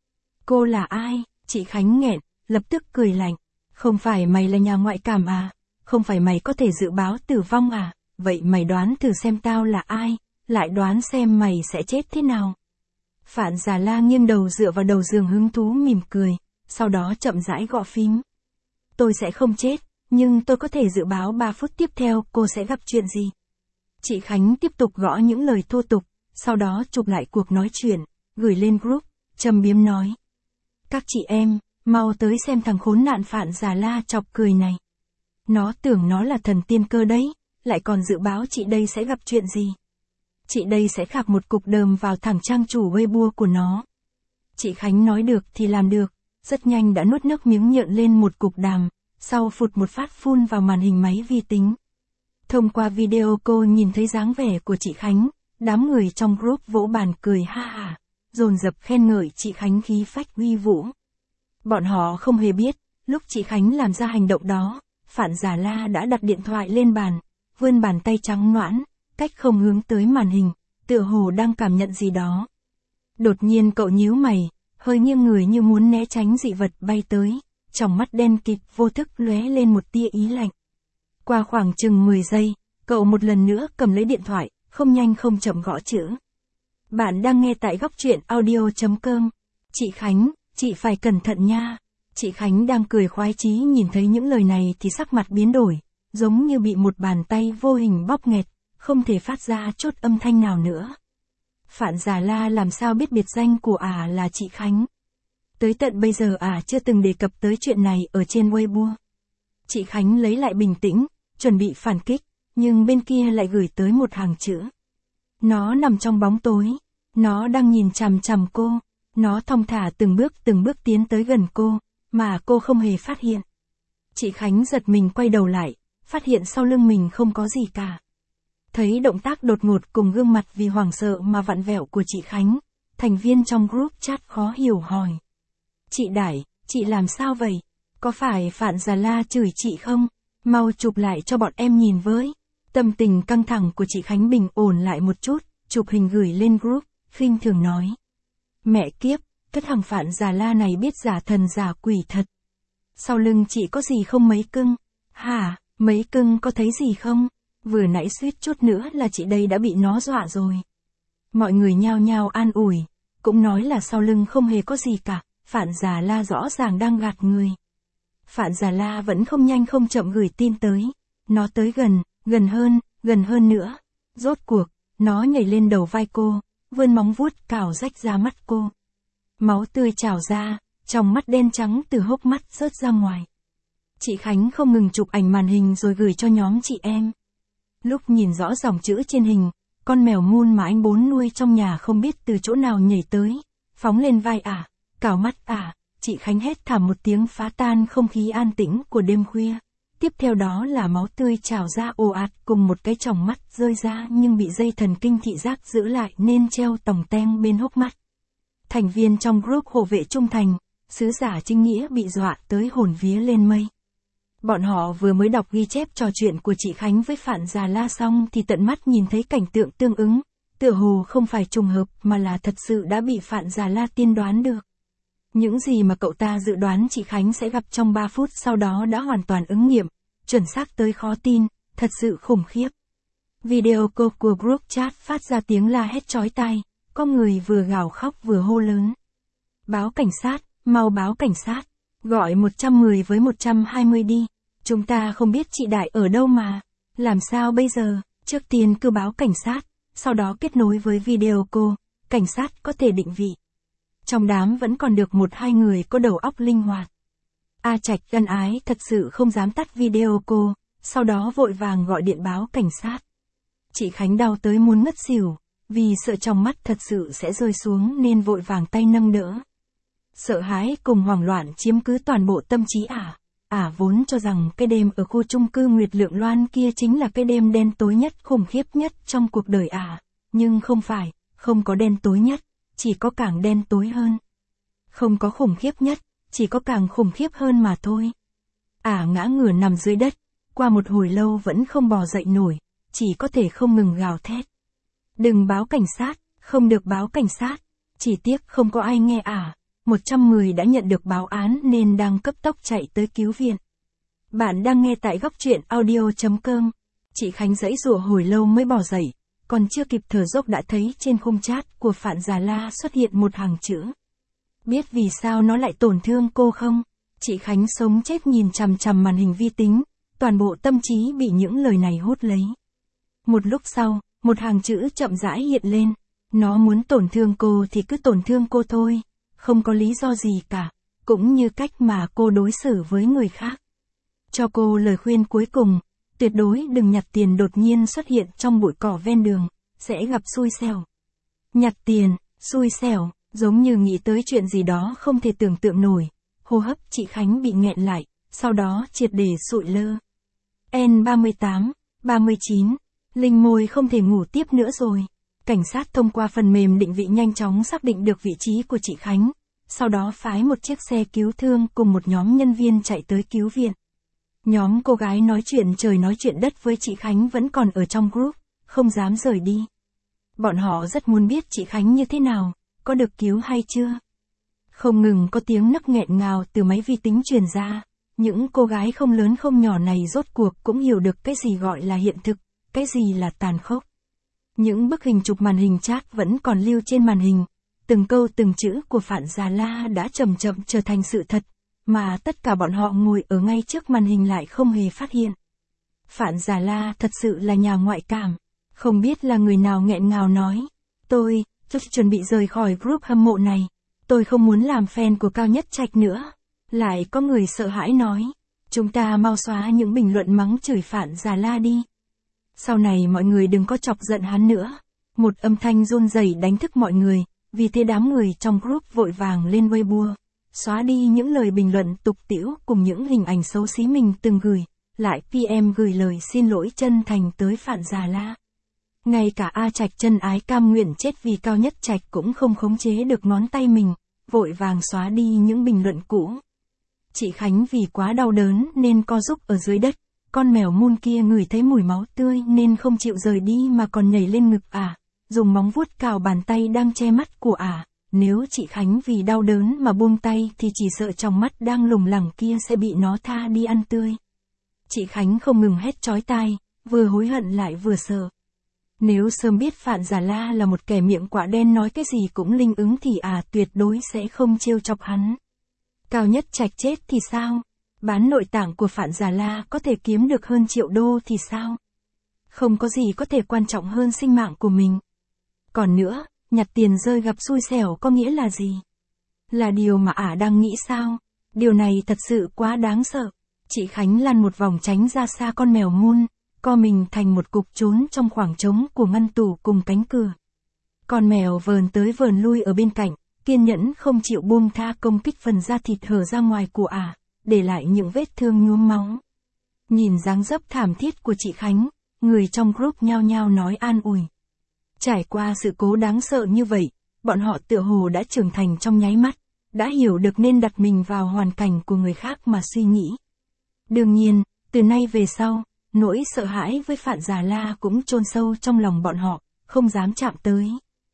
Cô là ai? Chị Khánh nghẹn, lập tức cười lạnh. Không phải mày là nhà ngoại cảm à? Không phải mày có thể dự báo tử vong à? Vậy mày đoán thử xem tao là ai, lại đoán xem mày sẽ chết thế nào. Phạn Già La nghiêng đầu dựa vào đầu giường hứng thú mỉm cười, sau đó chậm rãi gõ phím. Tôi sẽ không chết, nhưng tôi có thể dự báo ba phút tiếp theo cô sẽ gặp chuyện gì. Chị Khánh tiếp tục gõ những lời thô tục, sau đó chụp lại cuộc nói chuyện, gửi lên group, châm biếm nói. Các chị em, mau tới xem thằng khốn nạn Phạn Già La chọc cười này. Nó tưởng nó là thần tiên cơ đấy, lại còn dự báo chị đây sẽ gặp chuyện gì. Chị đây sẽ khạc một cục đờm vào thẳng trang chủ Weibo của nó. Chị Khánh nói được thì làm được, rất nhanh đã nuốt nước miếng nhợn lên một cục đàm, sau phụt một phát phun vào màn hình máy vi tính. Thông qua video cô nhìn thấy dáng vẻ của chị Khánh, đám người trong group vỗ bàn cười ha hả, dồn dập khen ngợi chị Khánh khí phách uy vũ. Bọn họ không hề biết, lúc chị Khánh làm ra hành động đó, Phạn Già La đã đặt điện thoại lên bàn, vươn bàn tay trắng nõn, cách không hướng tới màn hình, tựa hồ đang cảm nhận gì đó. Đột nhiên cậu nhíu mày, hơi nghiêng người như muốn né tránh dị vật bay tới, trong mắt đen kịt vô thức lóe lên một tia ý lạnh. Qua khoảng chừng mười giây, cậu một lần nữa cầm lấy điện thoại, không nhanh không chậm gõ chữ. Bạn đang nghe tại góc truyện audio chấm com. Chị Khánh, chị phải cẩn thận nha. Chị Khánh đang cười khoái chí nhìn thấy những lời này thì sắc mặt biến đổi, giống như bị một bàn tay vô hình bóp nghẹt, không thể phát ra chốt âm thanh nào nữa. Phạn Già La làm sao biết biệt danh của ả à là chị Khánh. Tới tận bây giờ ả à chưa từng đề cập tới chuyện này ở trên Weibo. Chị Khánh lấy lại bình tĩnh, chuẩn bị phản kích, nhưng bên kia lại gửi tới một hàng chữ. Nó nằm trong bóng tối, nó đang nhìn chằm chằm cô, nó thong thả từng bước từng bước tiến tới gần cô, mà cô không hề phát hiện. Chị Khánh giật mình quay đầu lại, phát hiện sau lưng mình không có gì cả. Thấy động tác đột ngột cùng gương mặt vì hoảng sợ mà vặn vẹo của chị Khánh, thành viên trong group chat khó hiểu hỏi. Chị Đại, chị làm sao vậy? Có phải Phạn Già La chửi chị không? Mau chụp lại cho bọn em nhìn với. Tâm tình căng thẳng của chị Khánh bình ổn lại một chút, chụp hình gửi lên group, khinh thường nói. Mẹ kiếp, cái thằng Phạn Già La này biết giả thần giả quỷ thật. Sau lưng chị có gì không mấy cưng? Hả, mấy cưng có thấy gì không? Vừa nãy suýt chút nữa là chị đây đã bị nó dọa rồi. Mọi người nhao nhao an ủi, cũng nói là sau lưng không hề có gì cả, Phạn Già La rõ ràng đang gạt người. Phạn Già La vẫn không nhanh không chậm gửi tin tới. Nó tới gần, gần hơn, gần hơn nữa. Rốt cuộc, nó nhảy lên đầu vai cô, vươn móng vuốt cào rách ra mắt cô. Máu tươi trào ra, trong mắt đen trắng từ hốc mắt rớt ra ngoài. Chị Khánh không ngừng chụp ảnh màn hình rồi gửi cho nhóm chị em. Lúc nhìn rõ dòng chữ trên hình, con mèo mun mà anh bốn nuôi trong nhà không biết từ chỗ nào nhảy tới, phóng lên vai ả, à, cào mắt ả, à, chị Khánh hét thảm một tiếng phá tan không khí an tĩnh của đêm khuya. Tiếp theo đó là máu tươi trào ra ồ ạt cùng một cái tròng mắt rơi ra nhưng bị dây thần kinh thị giác giữ lại nên treo tòng teng bên hốc mắt. Thành viên trong group hộ vệ trung thành, sứ giả chính nghĩa bị dọa tới hồn vía lên mây. Bọn họ vừa mới đọc ghi chép trò chuyện của chị Khánh với Phạn Già La xong thì tận mắt nhìn thấy cảnh tượng tương ứng, tựa hồ không phải trùng hợp mà là thật sự đã bị Phạn Già La tiên đoán được. Những gì mà cậu ta dự đoán chị Khánh sẽ gặp trong ba phút sau đó đã hoàn toàn ứng nghiệm, chuẩn xác tới khó tin, thật sự khủng khiếp. Video call của group chat phát ra tiếng la hét chói tai, có người vừa gào khóc vừa hô lớn. Báo cảnh sát, mau báo cảnh sát, gọi một trăm mười với một trăm hai mươi đi, chúng ta không biết chị Đại ở đâu mà, làm sao bây giờ, trước tiên cứ báo cảnh sát, sau đó kết nối với video call, cảnh sát có thể định vị. Trong đám vẫn còn được một hai người có đầu óc linh hoạt. A Trạch ân ái thật sự không dám tắt video call, sau đó vội vàng gọi điện báo cảnh sát. Chị Khánh đau tới muốn ngất xỉu, vì sợ trong mắt thật sự sẽ rơi xuống nên vội vàng tay nâng đỡ. Sợ hãi cùng hoảng loạn chiếm cứ toàn bộ tâm trí ả. Ả vốn cho rằng cái đêm ở khu chung cư Nguyệt Lượng Loan kia chính là cái đêm đen tối nhất khủng khiếp nhất trong cuộc đời ả. Nhưng không phải, không có đen tối nhất, chỉ có càng đen tối hơn. Không có khủng khiếp nhất, chỉ có càng khủng khiếp hơn mà thôi. Ả ngã ngửa nằm dưới đất, qua một hồi lâu vẫn không bò dậy nổi, chỉ có thể không ngừng gào thét. Đừng báo cảnh sát, không được báo cảnh sát, chỉ tiếc không có ai nghe ả. một trăm mười đã nhận được báo án nên đang cấp tốc chạy tới cứu viện. Bạn đang nghe tại góc truyện audio chấm com. Chị Khánh giãy giụa hồi lâu mới bò dậy, còn chưa kịp thở dốc đã thấy trên khung chat của Phạn Già La xuất hiện một hàng chữ. Biết vì sao nó lại tổn thương cô không? Chị Khánh sống chết nhìn chằm chằm màn hình vi tính, toàn bộ tâm trí bị những lời này hút lấy. Một lúc sau, một hàng chữ chậm rãi hiện lên. Nó muốn tổn thương cô thì cứ tổn thương cô thôi. Không có lý do gì cả, cũng như cách mà cô đối xử với người khác. Cho cô lời khuyên cuối cùng, tuyệt đối đừng nhặt tiền đột nhiên xuất hiện trong bụi cỏ ven đường, sẽ gặp xui xẻo. Nhặt tiền, xui xẻo, giống như nghĩ tới chuyện gì đó không thể tưởng tượng nổi. Hô hấp chị Khánh bị nghẹn lại, sau đó triệt để sụi lơ. N ba mươi tám, ba mươi chín, Linh Môi không thể ngủ tiếp nữa rồi. Cảnh sát thông qua phần mềm định vị nhanh chóng xác định được vị trí của chị Khánh, sau đó phái một chiếc xe cứu thương cùng một nhóm nhân viên chạy tới cứu viện. Nhóm cô gái nói chuyện trời nói chuyện đất với chị Khánh vẫn còn ở trong group, không dám rời đi. Bọn họ rất muốn biết chị Khánh như thế nào, có được cứu hay chưa. Không ngừng có tiếng nấc nghẹn ngào từ máy vi tính truyền ra. Những cô gái không lớn không nhỏ này rốt cuộc cũng hiểu được cái gì gọi là hiện thực, cái gì là tàn khốc. Những bức hình chụp màn hình chat vẫn còn lưu trên màn hình. Từng câu từng chữ của Phạn Già La đã chậm chậm trở thành sự thật, mà tất cả bọn họ ngồi ở ngay trước màn hình lại không hề phát hiện. Phạn Già La thật sự là nhà ngoại cảm. Không biết là người nào nghẹn ngào nói. Tôi, tôi chuẩn bị rời khỏi group hâm mộ này. Tôi không muốn làm fan của Cao Nhất Trạch nữa. Lại có người sợ hãi nói. Chúng ta mau xóa những bình luận mắng chửi Phạn Già La đi. Sau này mọi người đừng có chọc giận hắn nữa. Một âm thanh run rẩy đánh thức mọi người. Vì thế đám người trong group vội vàng lên Weibo. Xóa đi những lời bình luận tục tĩu cùng những hình ảnh xấu xí mình từng gửi. Lại pê em gửi lời xin lỗi chân thành tới Phạn Già La. Ngay cả A Trạch chân ái cam nguyện chết vì Cao Nhất Trạch cũng không khống chế được ngón tay mình, vội vàng xóa đi những bình luận cũ. Chị Khánh vì quá đau đớn nên co rúm ở dưới đất, con mèo mun kia ngửi thấy mùi máu tươi nên không chịu rời đi mà còn nhảy lên ngực ả, à, dùng móng vuốt cào bàn tay đang che mắt của ả. À. Nếu chị Khánh vì đau đớn mà buông tay thì chỉ sợ trong mắt đang lủng lẳng kia sẽ bị nó tha đi ăn tươi. Chị Khánh không ngừng hét chói tai, vừa hối hận lại vừa sợ. Nếu sớm biết Phạn Già La là một kẻ miệng quạ đen nói cái gì cũng linh ứng thì à tuyệt đối sẽ không trêu chọc hắn. Cao Nhất Trạch chết thì sao? Bán nội tạng của Phạn Già La có thể kiếm được hơn triệu đô thì sao? Không có gì có thể quan trọng hơn sinh mạng của mình. Còn nữa, nhặt tiền rơi gặp xui xẻo có nghĩa là gì? Là điều mà ả đang nghĩ sao? Điều này thật sự quá đáng sợ. Chị Khánh lăn một vòng tránh ra xa con mèo mun, co mình thành một cục trốn trong khoảng trống của ngăn tủ cùng cánh cửa. Con mèo vờn tới vờn lui ở bên cạnh, kiên nhẫn không chịu buông tha công kích phần da thịt hở ra ngoài của ả, để lại những vết thương nhuốm máu. Nhìn dáng dấp thảm thiết của chị Khánh, người trong group nhao nhao nói an ủi. Trải qua sự cố đáng sợ như vậy, bọn họ tựa hồ đã trưởng thành trong nháy mắt, đã hiểu được nên đặt mình vào hoàn cảnh của người khác mà suy nghĩ. Đương nhiên, từ nay về sau, nỗi sợ hãi với Phạn Già La cũng chôn sâu trong lòng bọn họ, không dám chạm tới.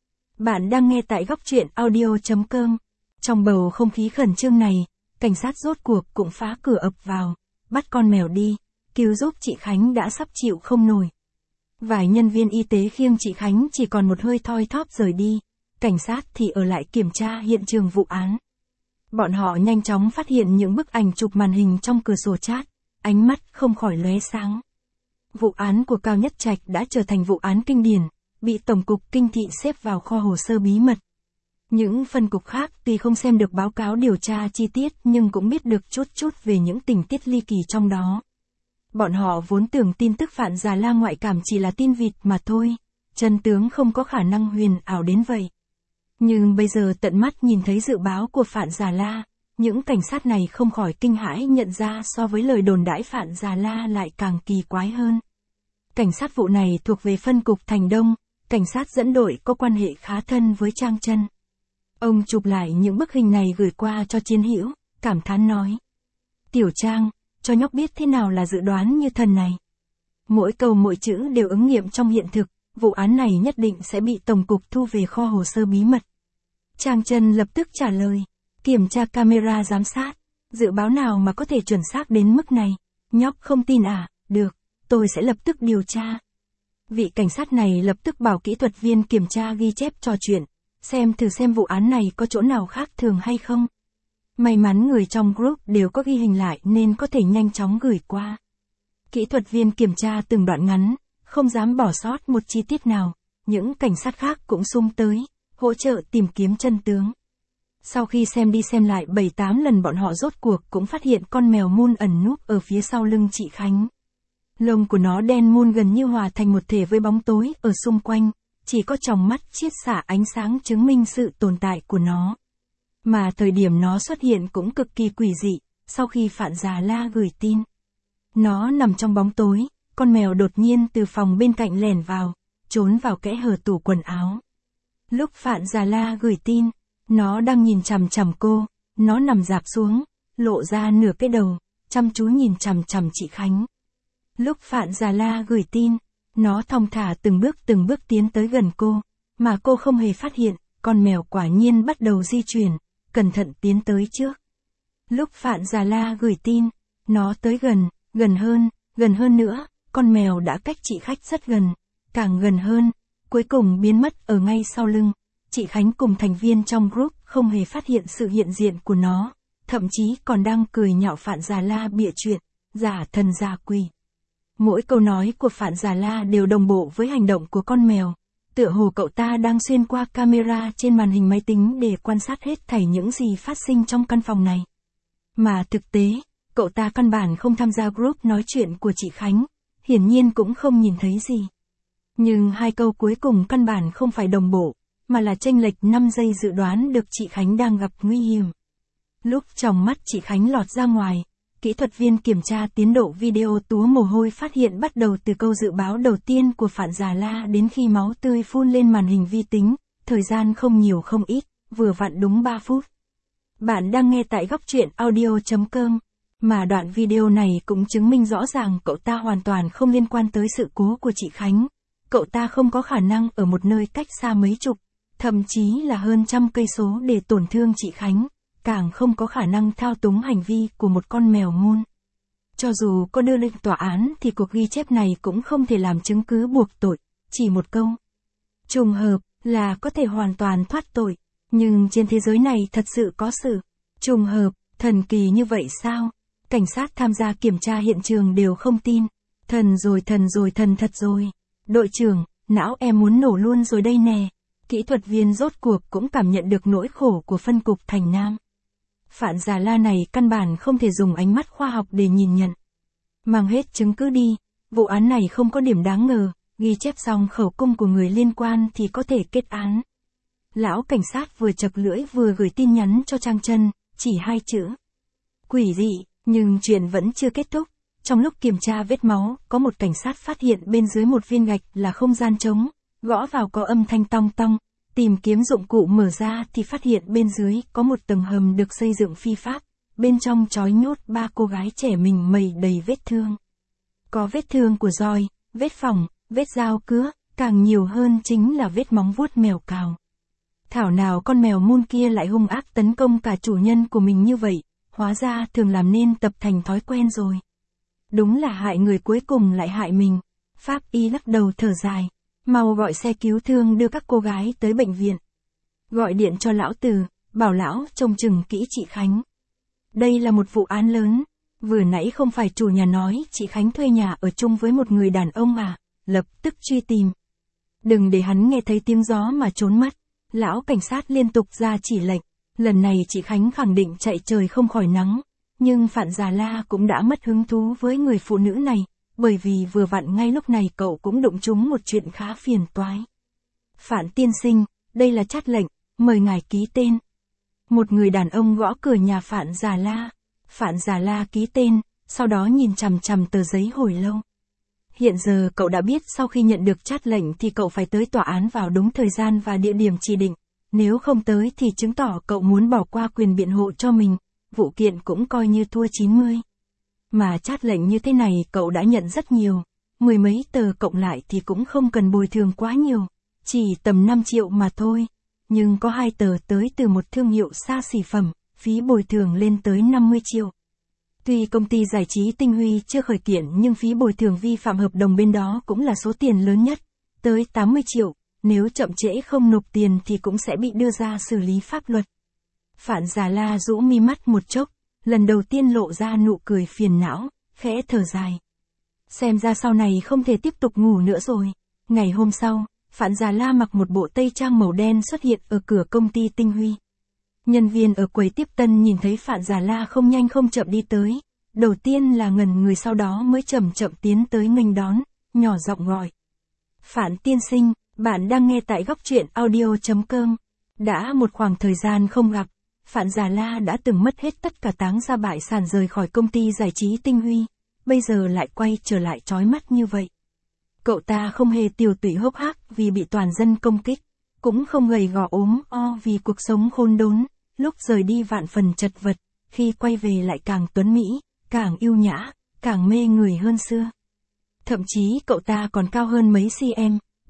Bạn đang nghe tại góc truyện audio chấm com. Trong bầu không khí khẩn trương này, cảnh sát rốt cuộc cũng phá cửa ập vào, bắt con mèo đi, cứu giúp chị Khánh đã sắp chịu không nổi. Vài nhân viên y tế khiêng chị Khánh chỉ còn một hơi thoi thóp rời đi, cảnh sát thì ở lại kiểm tra hiện trường vụ án. Bọn họ nhanh chóng phát hiện những bức ảnh chụp màn hình trong cửa sổ chat, ánh mắt không khỏi lóe sáng. Vụ án của Cao Nhất Trạch đã trở thành vụ án kinh điển, bị Tổng cục Kinh thị xếp vào kho hồ sơ bí mật. Những phân cục khác tuy không xem được báo cáo điều tra chi tiết nhưng cũng biết được chút chút về những tình tiết ly kỳ trong đó. Bọn họ vốn tưởng tin tức Phạn Già La ngoại cảm chỉ là tin vịt mà thôi, chân tướng không có khả năng huyền ảo đến vậy. Nhưng bây giờ tận mắt nhìn thấy dự báo của Phạn Già La, những cảnh sát này không khỏi kinh hãi nhận ra so với lời đồn đãi Phạn Già La lại càng kỳ quái hơn. Cảnh sát vụ này thuộc về phân cục Thành Đông, cảnh sát dẫn đội có quan hệ khá thân với Trang Chân. Ông chụp lại những bức hình này gửi qua cho Chiến Hữu, cảm thán nói. Tiểu Trang, cho nhóc biết thế nào là dự đoán như thần này. Mỗi câu mỗi chữ đều ứng nghiệm trong hiện thực, vụ án này nhất định sẽ bị Tổng cục thu về kho hồ sơ bí mật. Trang Chân lập tức trả lời, kiểm tra camera giám sát, dự báo nào mà có thể chuẩn xác đến mức này, nhóc không tin à, được, tôi sẽ lập tức điều tra. Vị cảnh sát này lập tức bảo kỹ thuật viên kiểm tra ghi chép trò chuyện, xem thử xem vụ án này có chỗ nào khác thường hay không. May mắn người trong group đều có ghi hình lại nên có thể nhanh chóng gửi qua. Kỹ thuật viên kiểm tra từng đoạn ngắn, không dám bỏ sót một chi tiết nào, những cảnh sát khác cũng xung tới, hỗ trợ tìm kiếm chân tướng. Sau khi xem đi xem lại bảy tám lần bọn họ rốt cuộc cũng phát hiện con mèo mun ẩn núp ở phía sau lưng chị Khánh. Lông của nó đen mun gần như hòa thành một thể với bóng tối ở xung quanh, chỉ có tròng mắt chiết xạ ánh sáng chứng minh sự tồn tại của nó. Mà thời điểm nó xuất hiện cũng cực kỳ quỷ dị, sau khi Phạn Già La gửi tin. Nó nằm trong bóng tối, con mèo đột nhiên từ phòng bên cạnh lẻn vào, trốn vào kẽ hở tủ quần áo. Lúc Phạn Già La gửi tin, nó đang nhìn chằm chằm cô, nó nằm rạp xuống, lộ ra nửa cái đầu, chăm chú nhìn chằm chằm chị Khánh. Lúc Phạn Già La gửi tin, nó thong thả từng bước từng bước tiến tới gần cô, mà cô không hề phát hiện, con mèo quả nhiên bắt đầu di chuyển, cẩn thận tiến tới trước. Lúc Phạn Già La gửi tin, nó tới gần, gần hơn, gần hơn nữa, con mèo đã cách chị khách rất gần, càng gần hơn, cuối cùng biến mất ở ngay sau lưng. Chị Khánh cùng thành viên trong group không hề phát hiện sự hiện diện của nó, thậm chí còn đang cười nhạo Phạn Già La bịa chuyện, giả thần giả quỷ. Mỗi câu nói của Phạn Già La đều đồng bộ với hành động của con mèo, tựa hồ cậu ta đang xuyên qua camera trên màn hình máy tính để quan sát hết thảy những gì phát sinh trong căn phòng này. Mà thực tế, cậu ta căn bản không tham gia group nói chuyện của chị Khánh, hiển nhiên cũng không nhìn thấy gì. Nhưng hai câu cuối cùng căn bản không phải đồng bộ, mà là chênh lệch năm giây dự đoán được chị Khánh đang gặp nguy hiểm. Lúc trong mắt chị Khánh lọt ra ngoài, kỹ thuật viên kiểm tra tiến độ video túa mồ hôi phát hiện bắt đầu từ câu dự báo đầu tiên của Phạn Già La đến khi máu tươi phun lên màn hình vi tính, thời gian không nhiều không ít, vừa vặn đúng ba phút. Bạn đang nghe tại góc truyện audio chấm com, mà đoạn video này cũng chứng minh rõ ràng cậu ta hoàn toàn không liên quan tới sự cố của chị Khánh. Cậu ta không có khả năng ở một nơi cách xa mấy chục, thậm chí là hơn trăm cây số để tổn thương chị Khánh, càng không có khả năng thao túng hành vi của một con mèo ngôn. Cho dù có đưa lên tòa án thì cuộc ghi chép này cũng không thể làm chứng cứ buộc tội, chỉ một câu. Trùng hợp là có thể hoàn toàn thoát tội, nhưng trên thế giới này thật sự có sự trùng hợp, thần kỳ như vậy sao? Cảnh sát tham gia kiểm tra hiện trường đều không tin. Thần rồi thần rồi thần thật rồi. Đội trưởng, não em muốn nổ luôn rồi đây nè. Kỹ thuật viên rốt cuộc cũng cảm nhận được nỗi khổ của phân cục Thành Nam. Phạn Già La này căn bản không thể dùng ánh mắt khoa học để nhìn nhận. Mang hết chứng cứ đi, vụ án này không có điểm đáng ngờ, ghi chép xong khẩu cung của người liên quan thì có thể kết án. Lão cảnh sát vừa chật lưỡi vừa gửi tin nhắn cho Trang Chân, chỉ hai chữ. Quỷ dị, nhưng chuyện vẫn chưa kết thúc. Trong lúc kiểm tra vết máu, có một cảnh sát phát hiện bên dưới một viên gạch là không gian trống, gõ vào có âm thanh tong tong, tìm kiếm dụng cụ mở ra thì phát hiện bên dưới có một tầng hầm được xây dựng phi pháp, bên trong trói nhốt ba cô gái trẻ mình mẩy đầy vết thương. Có vết thương của roi, vết phỏng, vết dao cứa, càng nhiều hơn chính là vết móng vuốt mèo cào. Thảo nào con mèo mun kia lại hung ác tấn công cả chủ nhân của mình như vậy, hóa ra thường làm nên tập thành thói quen rồi. Đúng là hại người cuối cùng lại hại mình. Pháp y lắc đầu thở dài. Mau gọi xe cứu thương đưa các cô gái tới bệnh viện. Gọi điện cho lão Từ, bảo lão trông chừng kỹ chị Khánh. Đây là một vụ án lớn. Vừa nãy không phải chủ nhà nói chị Khánh thuê nhà ở chung với một người đàn ông à, lập tức truy tìm. Đừng để hắn nghe thấy tiếng gió mà trốn mất. Lão cảnh sát liên tục ra chỉ lệnh. Lần này chị Khánh khẳng định chạy trời không khỏi nắng. Nhưng Phạn Già La cũng đã mất hứng thú với người phụ nữ này, bởi vì vừa vặn ngay lúc này cậu cũng đụng trúng một chuyện khá phiền toái. Phạn tiên sinh, đây là chát lệnh, mời ngài ký tên. Một người đàn ông gõ cửa nhà Phạn Già La. Phạn Già La ký tên, sau đó nhìn chằm chằm tờ giấy hồi lâu. Hiện giờ cậu đã biết sau khi nhận được chát lệnh thì cậu phải tới tòa án vào đúng thời gian và địa điểm chỉ định. Nếu không tới thì chứng tỏ cậu muốn bỏ qua quyền biện hộ cho mình. Vụ kiện cũng coi như thua chín mươi. Mà chát lệnh như thế này cậu đã nhận rất nhiều. Mười mấy tờ cộng lại thì cũng không cần bồi thường quá nhiều. Chỉ tầm năm triệu mà thôi. Nhưng có hai tờ tới từ một thương hiệu xa xỉ phẩm, phí bồi thường lên tới năm mươi triệu. Tuy công ty giải trí Tinh Huy chưa khởi kiện nhưng phí bồi thường vi phạm hợp đồng bên đó cũng là số tiền lớn nhất, tới tám mươi triệu. Nếu chậm trễ không nộp tiền thì cũng sẽ bị đưa ra xử lý pháp luật. Phạn Già La rũ mi mắt một chốc, lần đầu tiên lộ ra nụ cười phiền não, khẽ thở dài. Xem ra sau này không thể tiếp tục ngủ nữa rồi. Ngày hôm sau, Phạn Già La mặc một bộ tây trang màu đen xuất hiện ở cửa công ty Tinh Huy. Nhân viên ở quầy tiếp tân nhìn thấy Phạn Già La không nhanh không chậm đi tới. Đầu tiên là ngẩn người sau đó mới chậm chậm tiến tới nghênh đón, nhỏ giọng gọi. Phạn tiên sinh, bạn đang nghe tại góc truyện audio chấm com. Đã một khoảng thời gian không gặp, Phạn Già La đã từng mất hết tất cả táng ra bại sản rời khỏi công ty giải trí Tinh Huy, bây giờ lại quay trở lại chói mắt như vậy. Cậu ta không hề tiều tụy hốc hác vì bị toàn dân công kích, cũng không gầy gò ốm o vì cuộc sống khốn đốn, lúc rời đi vạn phần chật vật, khi quay về lại càng tuấn mỹ, càng yêu nhã, càng mê người hơn xưa. Thậm chí cậu ta còn cao hơn mấy cm,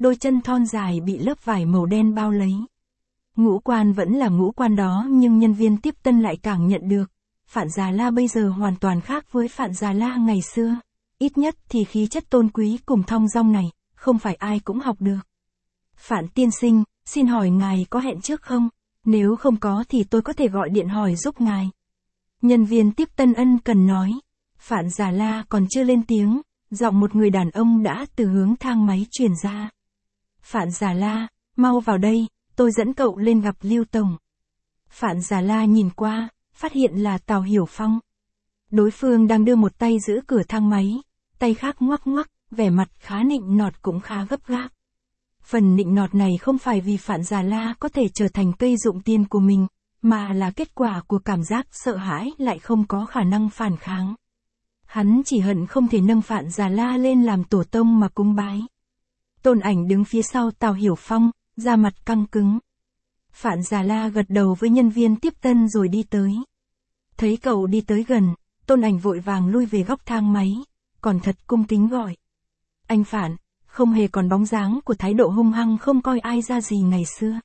đôi chân thon dài bị lớp vải màu đen bao lấy. Ngũ quan vẫn là ngũ quan đó nhưng nhân viên tiếp tân lại càng nhận được. Phạn Già La bây giờ hoàn toàn khác với Phạn Già La ngày xưa. Ít nhất thì khí chất tôn quý cùng thong dong này, không phải ai cũng học được. Phạn tiên sinh, xin hỏi ngài có hẹn trước không? Nếu không có thì tôi có thể gọi điện hỏi giúp ngài. Nhân viên tiếp tân ân cần nói. Phạn Già La còn chưa lên tiếng, giọng một người đàn ông đã từ hướng thang máy truyền ra. Phạn Già La, mau vào đây, tôi dẫn cậu lên gặp Lưu Tổng. Phạn Già La nhìn qua, phát hiện là Tào Hiểu Phong. Đối phương đang đưa một tay giữ cửa thang máy, tay khác ngoắc ngoắc, vẻ mặt khá nịnh nọt cũng khá gấp gáp. Phần nịnh nọt này không phải vì Phạn Già La có thể trở thành cây dụng tiền của mình, mà là kết quả của cảm giác sợ hãi lại không có khả năng phản kháng. Hắn chỉ hận không thể nâng Phạn Già La lên làm tổ tông mà cúng bái. Tôn Ảnh đứng phía sau Tào Hiểu Phong, da mặt căng cứng. Phạn Già La gật đầu với nhân viên tiếp tân rồi đi tới. Thấy cậu đi tới gần, Tôn Ảnh vội vàng lui về góc thang máy, còn thật cung kính gọi. Anh Phạn, không hề còn bóng dáng của thái độ hung hăng không coi ai ra gì ngày xưa.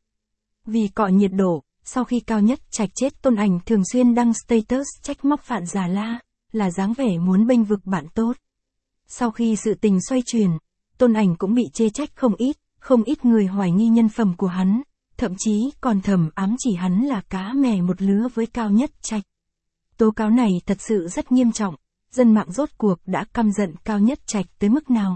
Vì cọ nhiệt độ, sau khi Cao Nhất Trạch chết Tôn Ảnh thường xuyên đăng status trách móc Phạn Già La, là dáng vẻ muốn bênh vực bạn tốt. Sau khi sự tình xoay chuyển, Tôn Ảnh cũng bị chê trách không ít, không ít người hoài nghi nhân phẩm của hắn, thậm chí còn thầm ám chỉ hắn là cá mè một lứa với Cao Nhất Trạch. Tố cáo này thật sự rất nghiêm trọng, dân mạng rốt cuộc đã căm giận Cao Nhất Trạch tới mức nào.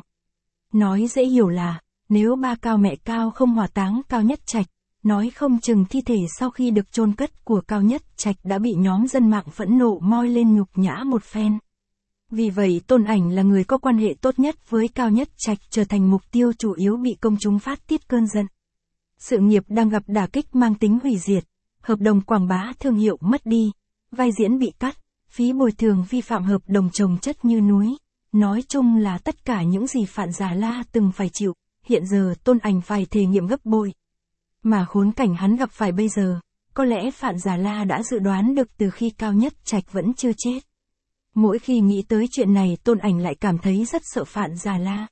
Nói dễ hiểu là, nếu ba Cao mẹ Cao không hỏa táng Cao Nhất Trạch, nói không chừng thi thể sau khi được chôn cất của Cao Nhất Trạch đã bị nhóm dân mạng phẫn nộ moi lên nhục nhã một phen. Vì vậy Tôn Ảnh là người có quan hệ tốt nhất với Cao Nhất Trạch trở thành mục tiêu chủ yếu bị công chúng phát tiết cơn giận. Sự nghiệp đang gặp đả kích mang tính hủy diệt, hợp đồng quảng bá thương hiệu mất đi, vai diễn bị cắt, phí bồi thường vi phạm hợp đồng chồng chất như núi. Nói chung là tất cả những gì Phạn Già La từng phải chịu, hiện giờ Tôn Ảnh phải thể nghiệm gấp bội. Mà khốn cảnh hắn gặp phải bây giờ, có lẽ Phạn Già La đã dự đoán được từ khi Cao Nhất Trạch vẫn chưa chết. Mỗi khi nghĩ tới chuyện này Tôn Ảnh lại cảm thấy rất sợ Phạn Già La.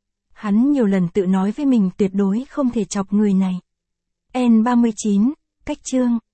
Hắn nhiều lần tự nói với mình tuyệt đối không thể chọc người này. N ba mươi chín, cách chương.